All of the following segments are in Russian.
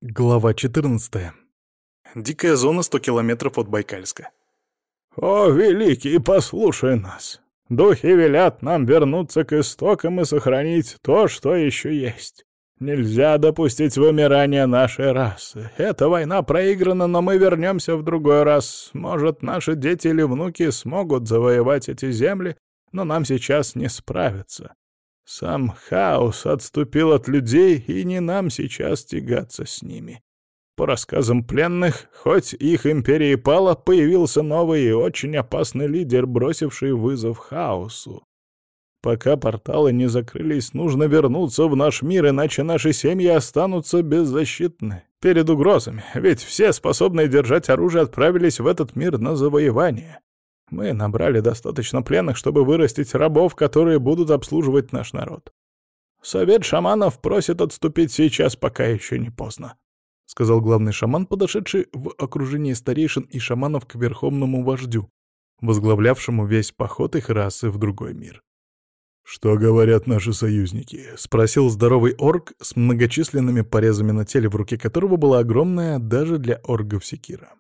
Глава 14. Дикая зона 100 километров от Байкальска. «О, великий, послушай нас! Духи велят нам вернуться к истокам и сохранить то, что еще есть. Нельзя допустить вымирания нашей расы. Эта война проиграна, но мы вернемся в другой раз. Может, наши дети или внуки смогут завоевать эти земли, но нам сейчас не справиться. Сам хаос отступил от людей, и не нам сейчас тягаться с ними. По рассказам пленных, хоть их империя и пала, появился новый и очень опасный лидер, бросивший вызов хаосу. Пока порталы не закрылись, нужно вернуться в наш мир, иначе наши семьи останутся беззащитны перед угрозами, ведь все способные держать оружие отправились в этот мир на завоевание. Мы набрали достаточно пленных, чтобы вырастить рабов, которые будут обслуживать наш народ. Совет шаманов просит отступить сейчас, пока еще не поздно», — сказал главный шаман, подошедший в окружении старейшин и шаманов к верховному вождю, возглавлявшему весь поход их расы в другой мир. «Что говорят наши союзники?» — спросил здоровый орк с многочисленными порезами на теле, в руке которого была огромная даже для оргов секира.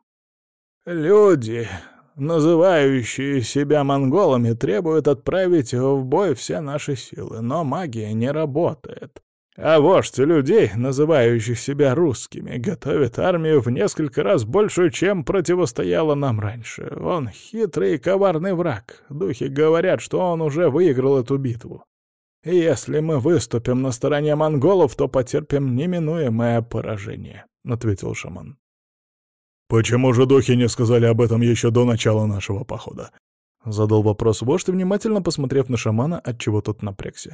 «Люди, называющие себя монголами, требуют отправить в бой все наши силы, но магия не работает. А вождь людей, называющих себя русскими, готовит армию в несколько раз больше, чем противостояла нам раньше. Он хитрый и коварный враг. Духи говорят, что он уже выиграл эту битву. И если мы выступим на стороне монголов, то потерпим неминуемое поражение», — ответил шаман. «Почему же духи не сказали об этом еще до начала нашего похода?» — задал вопрос вождь, внимательно посмотрев на шамана, отчего тот напрягся.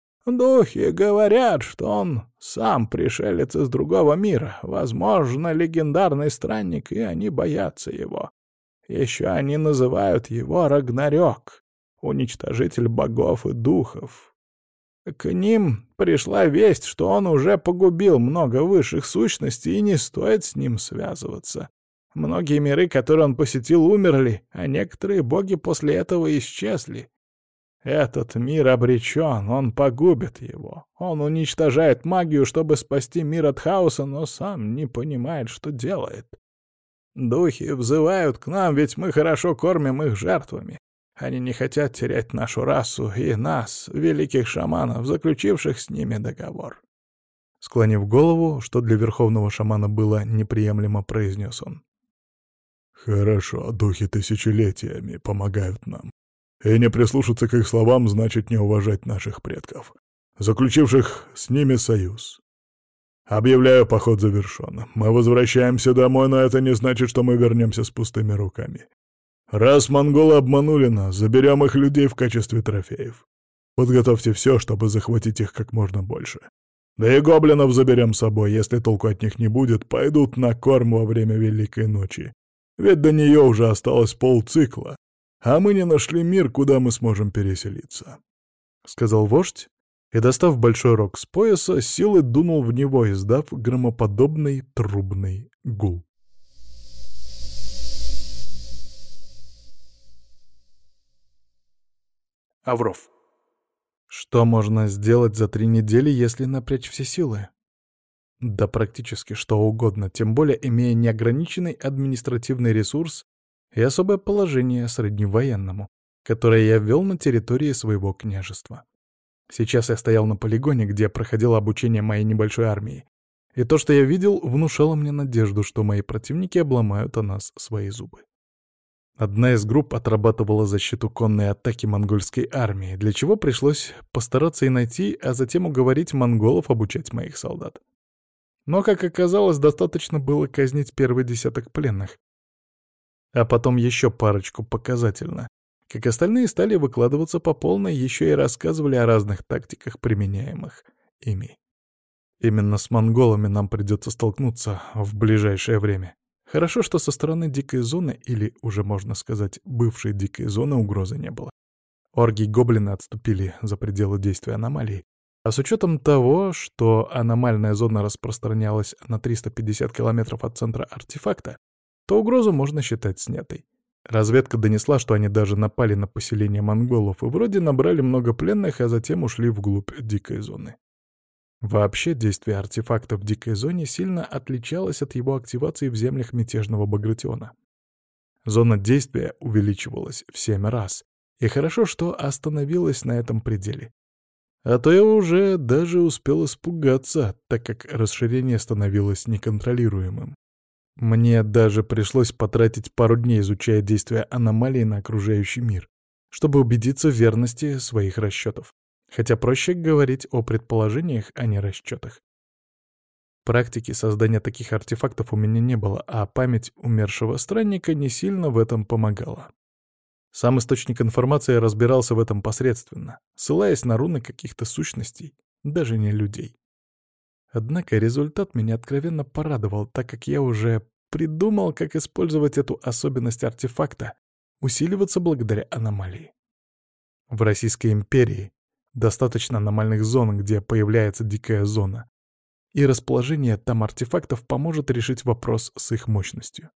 «Духи говорят, что он сам пришелец из другого мира, возможно, легендарный странник, и они боятся его. Еще они называют его Рагнарёк, уничтожитель богов и духов. К ним пришла весть, что он уже погубил много высших сущностей, и не стоит с ним связываться. Многие миры, которые он посетил, умерли, а некоторые боги после этого исчезли. Этот мир обречен, он погубит его. Он уничтожает магию, чтобы спасти мир от хаоса, но сам не понимает, что делает. Духи взывают к нам, ведь мы хорошо кормим их жертвами. Они не хотят терять нашу расу и нас, великих шаманов, заключивших с ними договор». Склонив голову, что для верховного шамана было неприемлемо, произнес он. «Хорошо, духи тысячелетиями помогают нам. И не прислушаться к их словам значит не уважать наших предков, заключивших с ними союз. Объявляю поход завершенным. Мы возвращаемся домой, но это не значит, что мы вернемся с пустыми руками. Раз монголы обманули нас, заберем их людей в качестве трофеев. Подготовьте все, чтобы захватить их как можно больше. Да и гоблинов заберем с собой, если толку от них не будет, пойдут на корм во время Великой Ночи. Ведь до нее уже осталось полцикла, а мы не нашли мир, куда мы сможем переселиться», — сказал вождь, и, достав большой рог с пояса, силой дунул в него, издав громоподобный трубный гул. Авров. Что можно сделать за 3 недели, если напрячь все силы? Да практически что угодно, тем более имея неограниченный административный ресурс и особое положение сродни военному, которое я ввел на территории своего княжества. Сейчас я стоял на полигоне, где проходило обучение моей небольшой армии, и то, что я видел, внушало мне надежду, что мои противники обломают о нас свои зубы. Одна из групп отрабатывала защиту конной атаки монгольской армии, для чего пришлось постараться и найти, а затем уговорить монголов обучать моих солдат. Но, как оказалось, достаточно было казнить первый десяток пленных, а потом еще парочку показательно, как остальные стали выкладываться по полной, еще и рассказывали о разных тактиках, применяемых ими. Именно с монголами нам придется столкнуться в ближайшее время. Хорошо, что со стороны дикой зоны, или, уже можно сказать, бывшей дикой зоны, угрозы не было. Орги и гоблины отступили за пределы действия аномалии, а с учетом того, что аномальная зона распространялась на 350 километров от центра артефакта, то угрозу можно считать снятой. Разведка донесла, что они даже напали на поселение монголов и вроде набрали много пленных, а затем ушли вглубь дикой зоны. Вообще, действие артефакта в дикой зоне сильно отличалось от его активации в землях мятежного Багратиона. Зона действия увеличивалась в 7 раз, и хорошо, что остановилась на этом пределе. А то я уже даже успел испугаться, так как расширение становилось неконтролируемым. Мне даже пришлось потратить пару дней, изучая действия аномалии на окружающий мир, чтобы убедиться в верности своих расчетов. Хотя проще говорить о предположениях, а не расчетах. Практики создания таких артефактов у меня не было, а память умершего странника не сильно в этом помогала. Сам источник информации разбирался в этом посредственно, ссылаясь на руны каких-то сущностей, даже не людей. Однако результат меня откровенно порадовал, так как я уже придумал, как использовать эту особенность артефакта, усиливаться благодаря аномалии. В Российской империи достаточно аномальных зон, где появляется дикая зона, и расположение там артефактов поможет решить вопрос с их мощностью.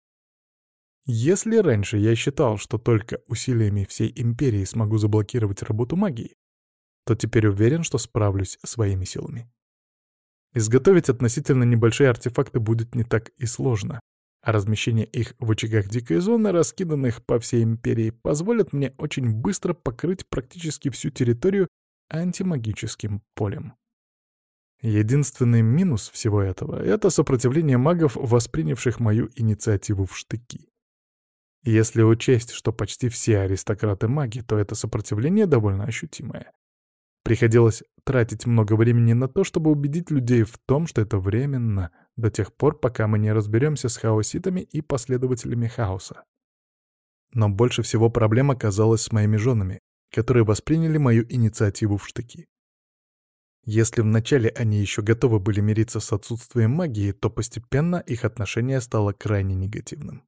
Если раньше я считал, что только усилиями всей империи смогу заблокировать работу магии, то теперь уверен, что справлюсь своими силами. Изготовить относительно небольшие артефакты будет не так и сложно, а размещение их в очагах дикой зоны, раскиданных по всей империи, позволит мне очень быстро покрыть практически всю территорию антимагическим полем. Единственный минус всего этого — это сопротивление магов, воспринявших мою инициативу в штыки. Если учесть, что почти все аристократы-маги, то это сопротивление довольно ощутимое. Приходилось тратить много времени на то, чтобы убедить людей в том, что это временно, до тех пор, пока мы не разберемся с хаоситами и последователями хаоса. Но больше всего проблем оказалось с моими женами, которые восприняли мою инициативу в штыки. Если вначале они еще готовы были мириться с отсутствием магии, то постепенно их отношение стало крайне негативным.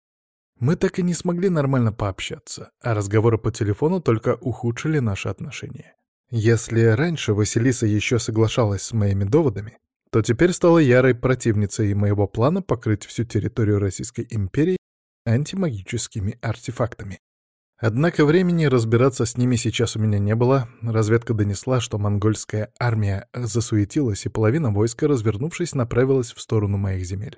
Мы так и не смогли нормально пообщаться, а разговоры по телефону только ухудшили наши отношения. Если раньше Василиса еще соглашалась с моими доводами, то теперь стала ярой противницей моего плана покрыть всю территорию Российской империи антимагическими артефактами. Однако времени разбираться с ними сейчас у меня не было. Разведка донесла, что монгольская армия засуетилась, и половина войска, развернувшись, направилась в сторону моих земель.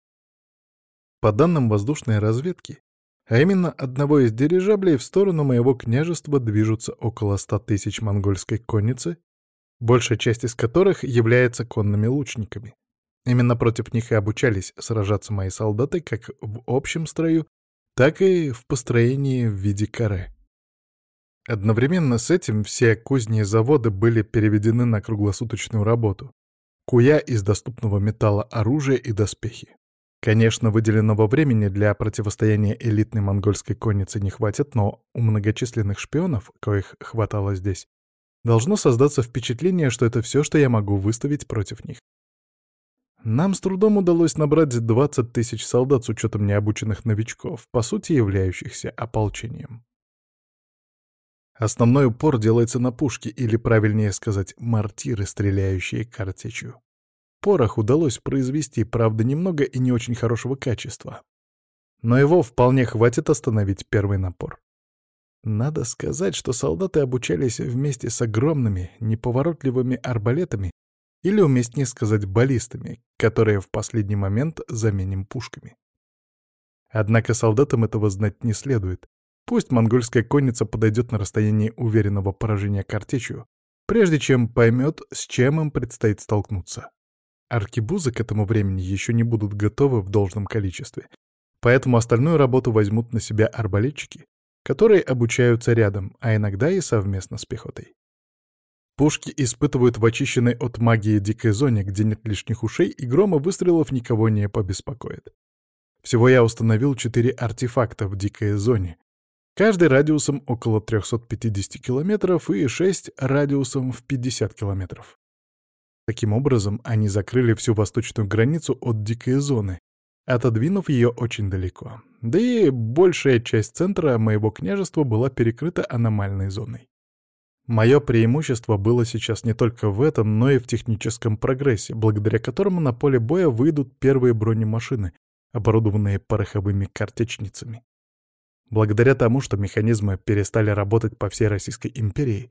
По данным воздушной разведки, а именно одного из дирижаблей, в сторону моего княжества движутся около 100 тысяч монгольской конницы, большая часть из которых является конными лучниками. Именно против них и обучались сражаться мои солдаты как в общем строю, так и в построении в виде каре. Одновременно с этим все кузни и заводы были переведены на круглосуточную работу, куя из доступного металла оружие и доспехи. Конечно, выделенного времени для противостояния элитной монгольской коннице не хватит, но у многочисленных шпионов, коих хватало здесь, должно создаться впечатление, что это все, что я могу выставить против них. Нам с трудом удалось набрать 20 тысяч солдат с учетом необученных новичков, по сути являющихся ополчением. Основной упор делается на пушки, или, правильнее сказать, мортиры, стреляющие картечью. Порох удалось произвести, правда, немного и не очень хорошего качества. Но его вполне хватит остановить первый напор. Надо сказать, что солдаты обучались вместе с огромными, неповоротливыми арбалетами, или, уместнее сказать, баллистами, которые в последний момент заменим пушками. Однако солдатам этого знать не следует. Пусть монгольская конница подойдет на расстояние уверенного поражения картечью, прежде чем поймет, с чем им предстоит столкнуться. Аркебузы к этому времени еще не будут готовы в должном количестве, поэтому остальную работу возьмут на себя арбалетчики, которые обучаются рядом, а иногда и совместно с пехотой. Пушки испытывают в очищенной от магии дикой зоне, где нет лишних ушей, и грома выстрелов никого не побеспокоит. Всего я установил 4 артефакта в дикой зоне, каждый радиусом около 350 километров и 6 радиусом в 50 километров. Таким образом, они закрыли всю восточную границу от дикой зоны, отодвинув ее очень далеко. Да и большая часть центра моего княжества была перекрыта аномальной зоной. Мое преимущество было сейчас не только в этом, но и в техническом прогрессе, благодаря которому на поле боя выйдут первые бронемашины, оборудованные пороховыми картечницами. Благодаря тому, что механизмы перестали работать по всей Российской империи,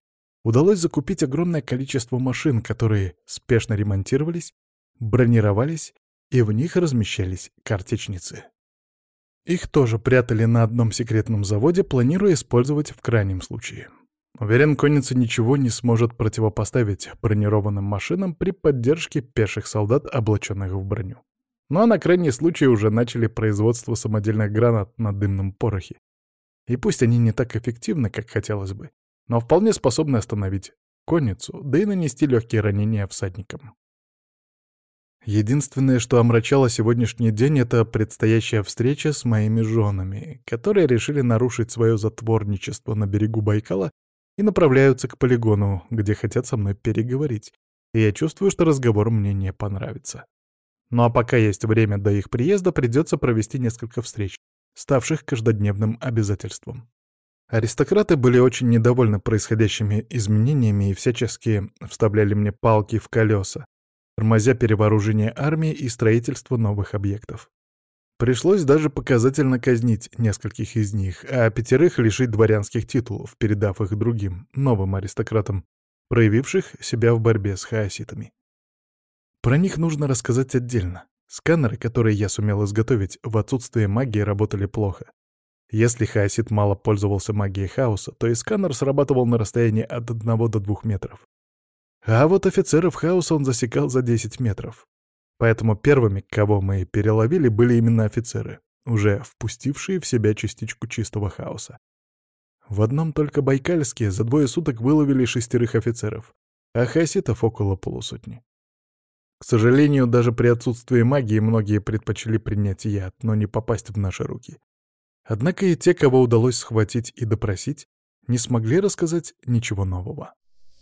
удалось закупить огромное количество машин, которые спешно ремонтировались, бронировались, и в них размещались картечницы. Их тоже прятали на одном секретном заводе, планируя использовать в крайнем случае. Уверен, конница ничего не сможет противопоставить бронированным машинам при поддержке пеших солдат, облаченных в броню. Ну а на крайний случай уже начали производство самодельных гранат на дымном порохе. И пусть они не так эффективны, как хотелось бы, но вполне способны остановить конницу, да и нанести легкие ранения всадникам. Единственное, что омрачало сегодняшний день, это предстоящая встреча с моими женами, которые решили нарушить свое затворничество на берегу Байкала и направляются к полигону, где хотят со мной переговорить, и я чувствую, что разговор мне не понравится. Ну а пока есть время до их приезда, придется провести несколько встреч, ставших каждодневным обязательством. Аристократы были очень недовольны происходящими изменениями и всячески вставляли мне палки в колеса, тормозя перевооружение армии и строительство новых объектов. Пришлось даже показательно казнить нескольких из них, а 5 лишить дворянских титулов, передав их другим, новым аристократам, проявивших себя в борьбе с хаоситами. Про них нужно рассказать отдельно. Сканеры, которые я сумел изготовить, в отсутствие магии работали плохо. Если хаосит мало пользовался магией хаоса, то и сканер срабатывал на расстоянии от 1 до 2 метров. А вот офицеров хаоса он засекал за 10 метров. Поэтому первыми, кого мы переловили, были именно офицеры, уже впустившие в себя частичку чистого хаоса. В одном только Байкальске за 2 суток выловили 6 офицеров, а хаоситов около полусотни. К сожалению, даже при отсутствии магии многие предпочли принять яд, но не попасть в наши руки. Однако и те, кого удалось схватить и допросить, не смогли рассказать ничего нового.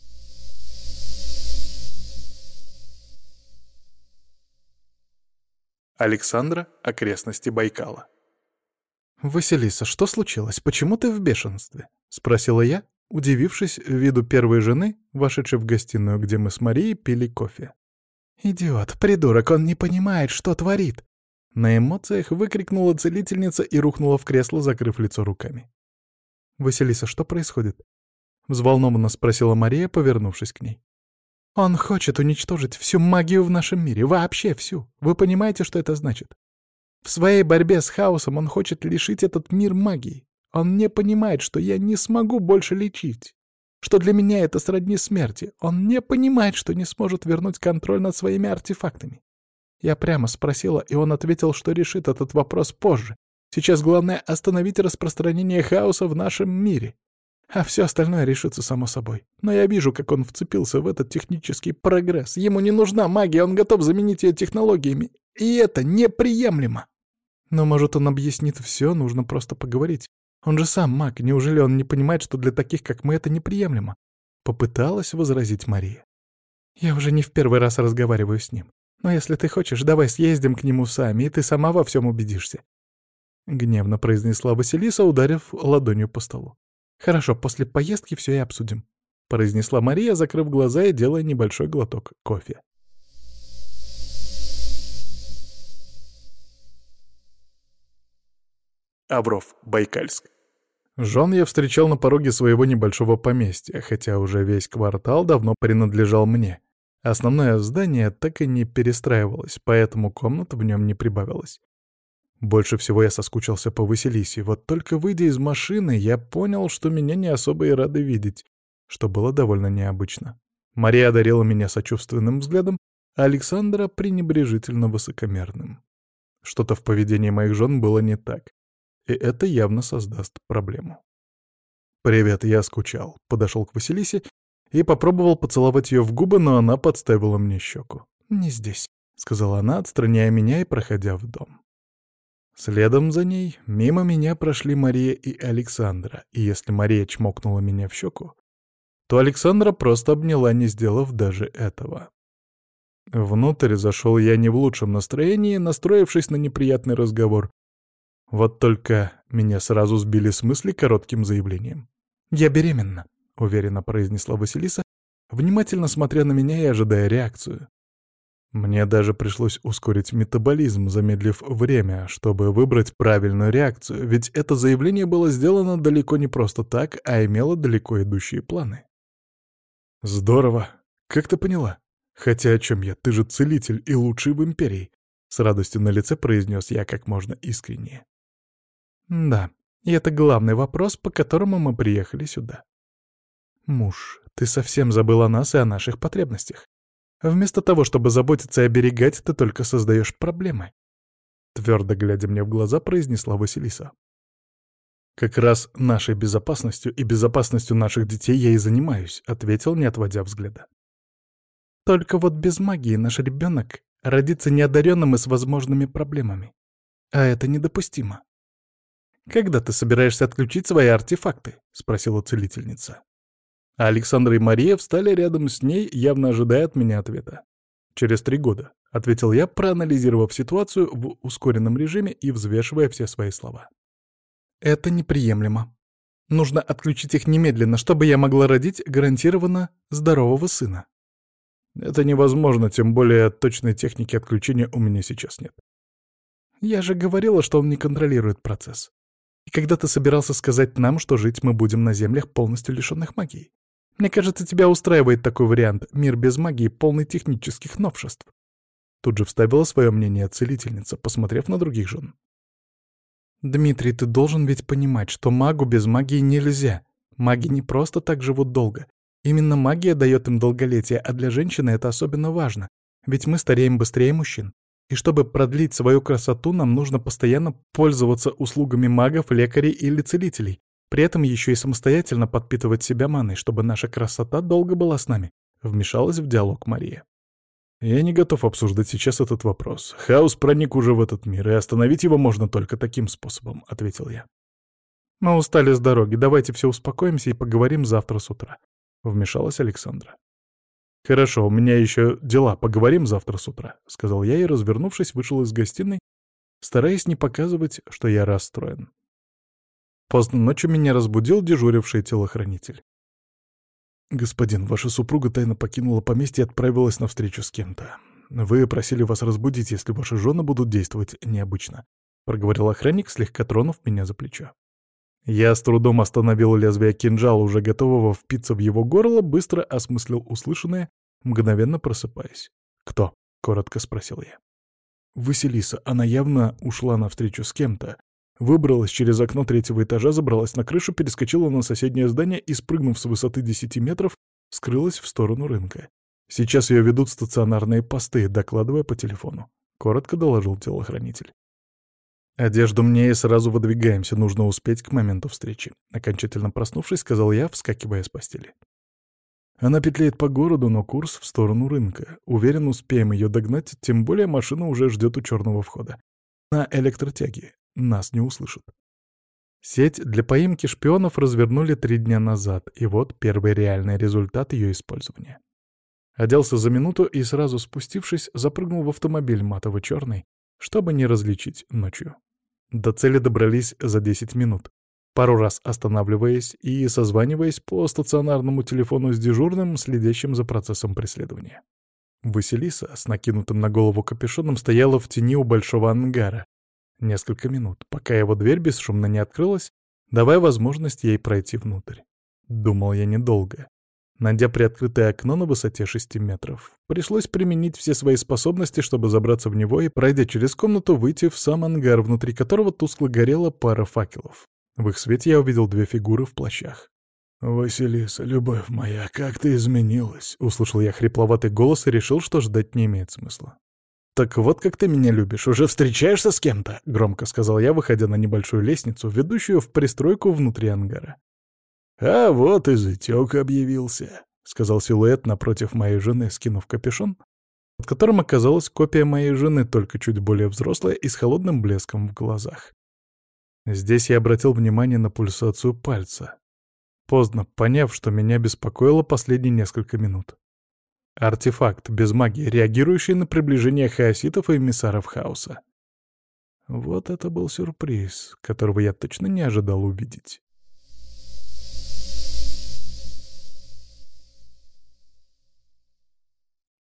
Александра, окрестности Байкала. «Василиса, что случилось? Почему ты в бешенстве?» — спросила я, удивившись виду первой жены, вошедшей в гостиную, где мы с Марией пили кофе. «Идиот, придурок, он не понимает, что творит!» На эмоциях выкрикнула целительница и рухнула в кресло, закрыв лицо руками. «Василиса, что происходит?» — взволнованно спросила Мария, повернувшись к ней. «Он хочет уничтожить всю магию в нашем мире, вообще всю. Вы понимаете, что это значит? В своей борьбе с хаосом он хочет лишить этот мир магии. Он не понимает, что я не смогу больше лечить, что для меня это сродни смерти. Он не понимает, что не сможет вернуть контроль над своими артефактами. Я прямо спросила, и он ответил, что решит этот вопрос позже. Сейчас главное — остановить распространение хаоса в нашем мире. А все остальное решится само собой. Но я вижу, как он вцепился в этот технический прогресс. Ему не нужна магия, он готов заменить ее технологиями. И это неприемлемо. Но, может, он объяснит все, нужно просто поговорить. Он же сам маг, неужели он не понимает, что для таких, как мы, это неприемлемо? Попыталась возразить Мария. Я уже не в первый раз разговариваю с ним. Но если ты хочешь, давай съездим к нему сами, и ты сама во всем убедишься. Гневно произнесла Василиса, ударив ладонью по столу. «Хорошо, после поездки все и обсудим», — произнесла Мария, закрыв глаза и делая небольшой глоток кофе. Авров, Байкальск. Жен я встречал на пороге своего небольшого поместья, хотя уже весь квартал давно принадлежал мне. Основное здание так и не перестраивалось, поэтому комнат в нем не прибавилось. Больше всего я соскучился по Василисе, вот только выйдя из машины, я понял, что меня не особо и рады видеть, что было довольно необычно. Мария одарила меня сочувственным взглядом, а Александра — пренебрежительно высокомерным. Что-то в поведении моих жен было не так, и это явно создаст проблему. «Привет, я скучал», — подошел к Василисе и попробовал поцеловать ее в губы, но она подставила мне щеку. «Не здесь», — сказала она, отстраняя меня и проходя в дом. Следом за ней мимо меня прошли Мария и Александра, и если Мария чмокнула меня в щеку, то Александра просто обняла, не сделав даже этого. Внутрь зашел я не в лучшем настроении, настроившись на неприятный разговор. Вот только меня сразу сбили с мысли коротким заявлением. «Я беременна», — уверенно произнесла Василиса, внимательно смотря на меня и ожидая реакцию. Мне даже пришлось ускорить метаболизм, замедлив время, чтобы выбрать правильную реакцию, ведь это заявление было сделано далеко не просто так, а имело далеко идущие планы. Здорово. Как ты поняла? Хотя о чем я? Ты же целитель и лучший в Империи. С радостью на лице произнес я как можно искреннее. Да, и это главный вопрос, по которому мы приехали сюда. Муж, ты совсем забыл о нас и о наших потребностях. Вместо того, чтобы заботиться и оберегать, ты только создаешь проблемы. Твердо глядя мне в глаза, произнесла Василиса. «Как раз нашей безопасностью и безопасностью наших детей я и занимаюсь», — ответил, не отводя взгляда. «Только вот без магии наш ребенок родится неодаренным и с возможными проблемами. А это недопустимо». «Когда ты собираешься отключить свои артефакты?» — спросила целительница. А Александра и Мария встали рядом с ней, явно ожидая от меня ответа. «Через 3 года», — ответил я, проанализировав ситуацию в ускоренном режиме и взвешивая все свои слова. «Это неприемлемо. Нужно отключить их немедленно, чтобы я могла родить гарантированно здорового сына». «Это невозможно, тем более точной техники отключения у меня сейчас нет». «Я же говорила, что он не контролирует процесс. И когда ты собирался сказать нам, что жить мы будем на землях, полностью лишенных магии? Мне кажется, тебя устраивает такой вариант — мир без магии, полный технических новшеств». Тут же вставила свое мнение целительница, посмотрев на других жен. «Дмитрий, ты должен ведь понимать, что магу без магии нельзя. Маги не просто так живут долго. Именно магия дает им долголетие, а для женщины это особенно важно, ведь мы стареем быстрее мужчин. И чтобы продлить свою красоту, нам нужно постоянно пользоваться услугами магов, лекарей или целителей, при этом еще и самостоятельно подпитывать себя маной, чтобы наша красота долго была с нами», — вмешалась в диалог Мария. «Я не готов обсуждать сейчас этот вопрос. Хаос проник уже в этот мир, и остановить его можно только таким способом», — ответил я. «Мы устали с дороги, давайте все успокоимся и поговорим завтра с утра», — вмешалась Александра. «Хорошо, у меня еще дела, поговорим завтра с утра», — сказал я и, развернувшись, вышел из гостиной, стараясь не показывать, что я расстроен. Поздно ночью меня разбудил дежуривший телохранитель. «Господин, ваша супруга тайно покинула поместье и отправилась на встречу с кем-то. Вы просили вас разбудить, если ваши жены будут действовать необычно», — проговорил охранник, слегка тронув меня за плечо. Я с трудом остановил лезвие кинжала, уже готового впиться в его горло, быстро осмыслил услышанное, мгновенно просыпаясь. «Кто?» — коротко спросил я. «Василиса, она явно ушла на встречу с кем-то. Выбралась через окно 3-го этажа, забралась на крышу, перескочила на соседнее здание и, спрыгнув с высоты 10 метров, скрылась в сторону рынка. Сейчас ее ведут стационарные посты, докладывая по телефону», — коротко доложил телохранитель. «Одежду мне и сразу выдвигаемся, нужно успеть к моменту встречи», — окончательно проснувшись, сказал я, вскакивая с постели. «Она петляет по городу, но курс в сторону рынка. Уверен, успеем ее догнать, тем более машина уже ждет у черного входа. На электротяге. Нас не услышат». Сеть для поимки шпионов развернули 3 дня назад, и вот первый реальный результат ее использования. Оделся за минуту и, сразу спустившись, запрыгнул в автомобиль матово-черный, чтобы не различить ночью. До цели добрались за 10 минут, пару раз останавливаясь и созваниваясь по стационарному телефону с дежурным, следящим за процессом преследования. Василиса с накинутым на голову капюшоном стояла в тени у большого ангара несколько минут, пока его дверь бесшумно не открылась, давая возможность ей пройти внутрь. Думал я недолго. Найдя приоткрытое окно на высоте 6 метров, пришлось применить все свои способности, чтобы забраться в него и, пройдя через комнату, выйти в сам ангар, внутри которого тускло горела пара факелов. В их свете я увидел 2 фигуры в плащах. «Василиса, любовь моя, как ты изменилась!» — услышал я хрипловатый голос и решил, что ждать не имеет смысла. «Так вот как ты меня любишь, уже встречаешься с кем-то?» — громко сказал я, выходя на небольшую лестницу, ведущую в пристройку внутри ангара. «А вот и зятёк объявился», — сказал силуэт напротив моей жены, скинув капюшон, под которым оказалась копия моей жены, только чуть более взрослая и с холодным блеском в глазах. Здесь я обратил внимание на пульсацию пальца, поздно поняв, что меня беспокоило последние несколько минут. Артефакт без магии, реагирующий на приближение хаоситов и эмиссаров хаоса. Вот это был сюрприз, которого я точно не ожидал увидеть.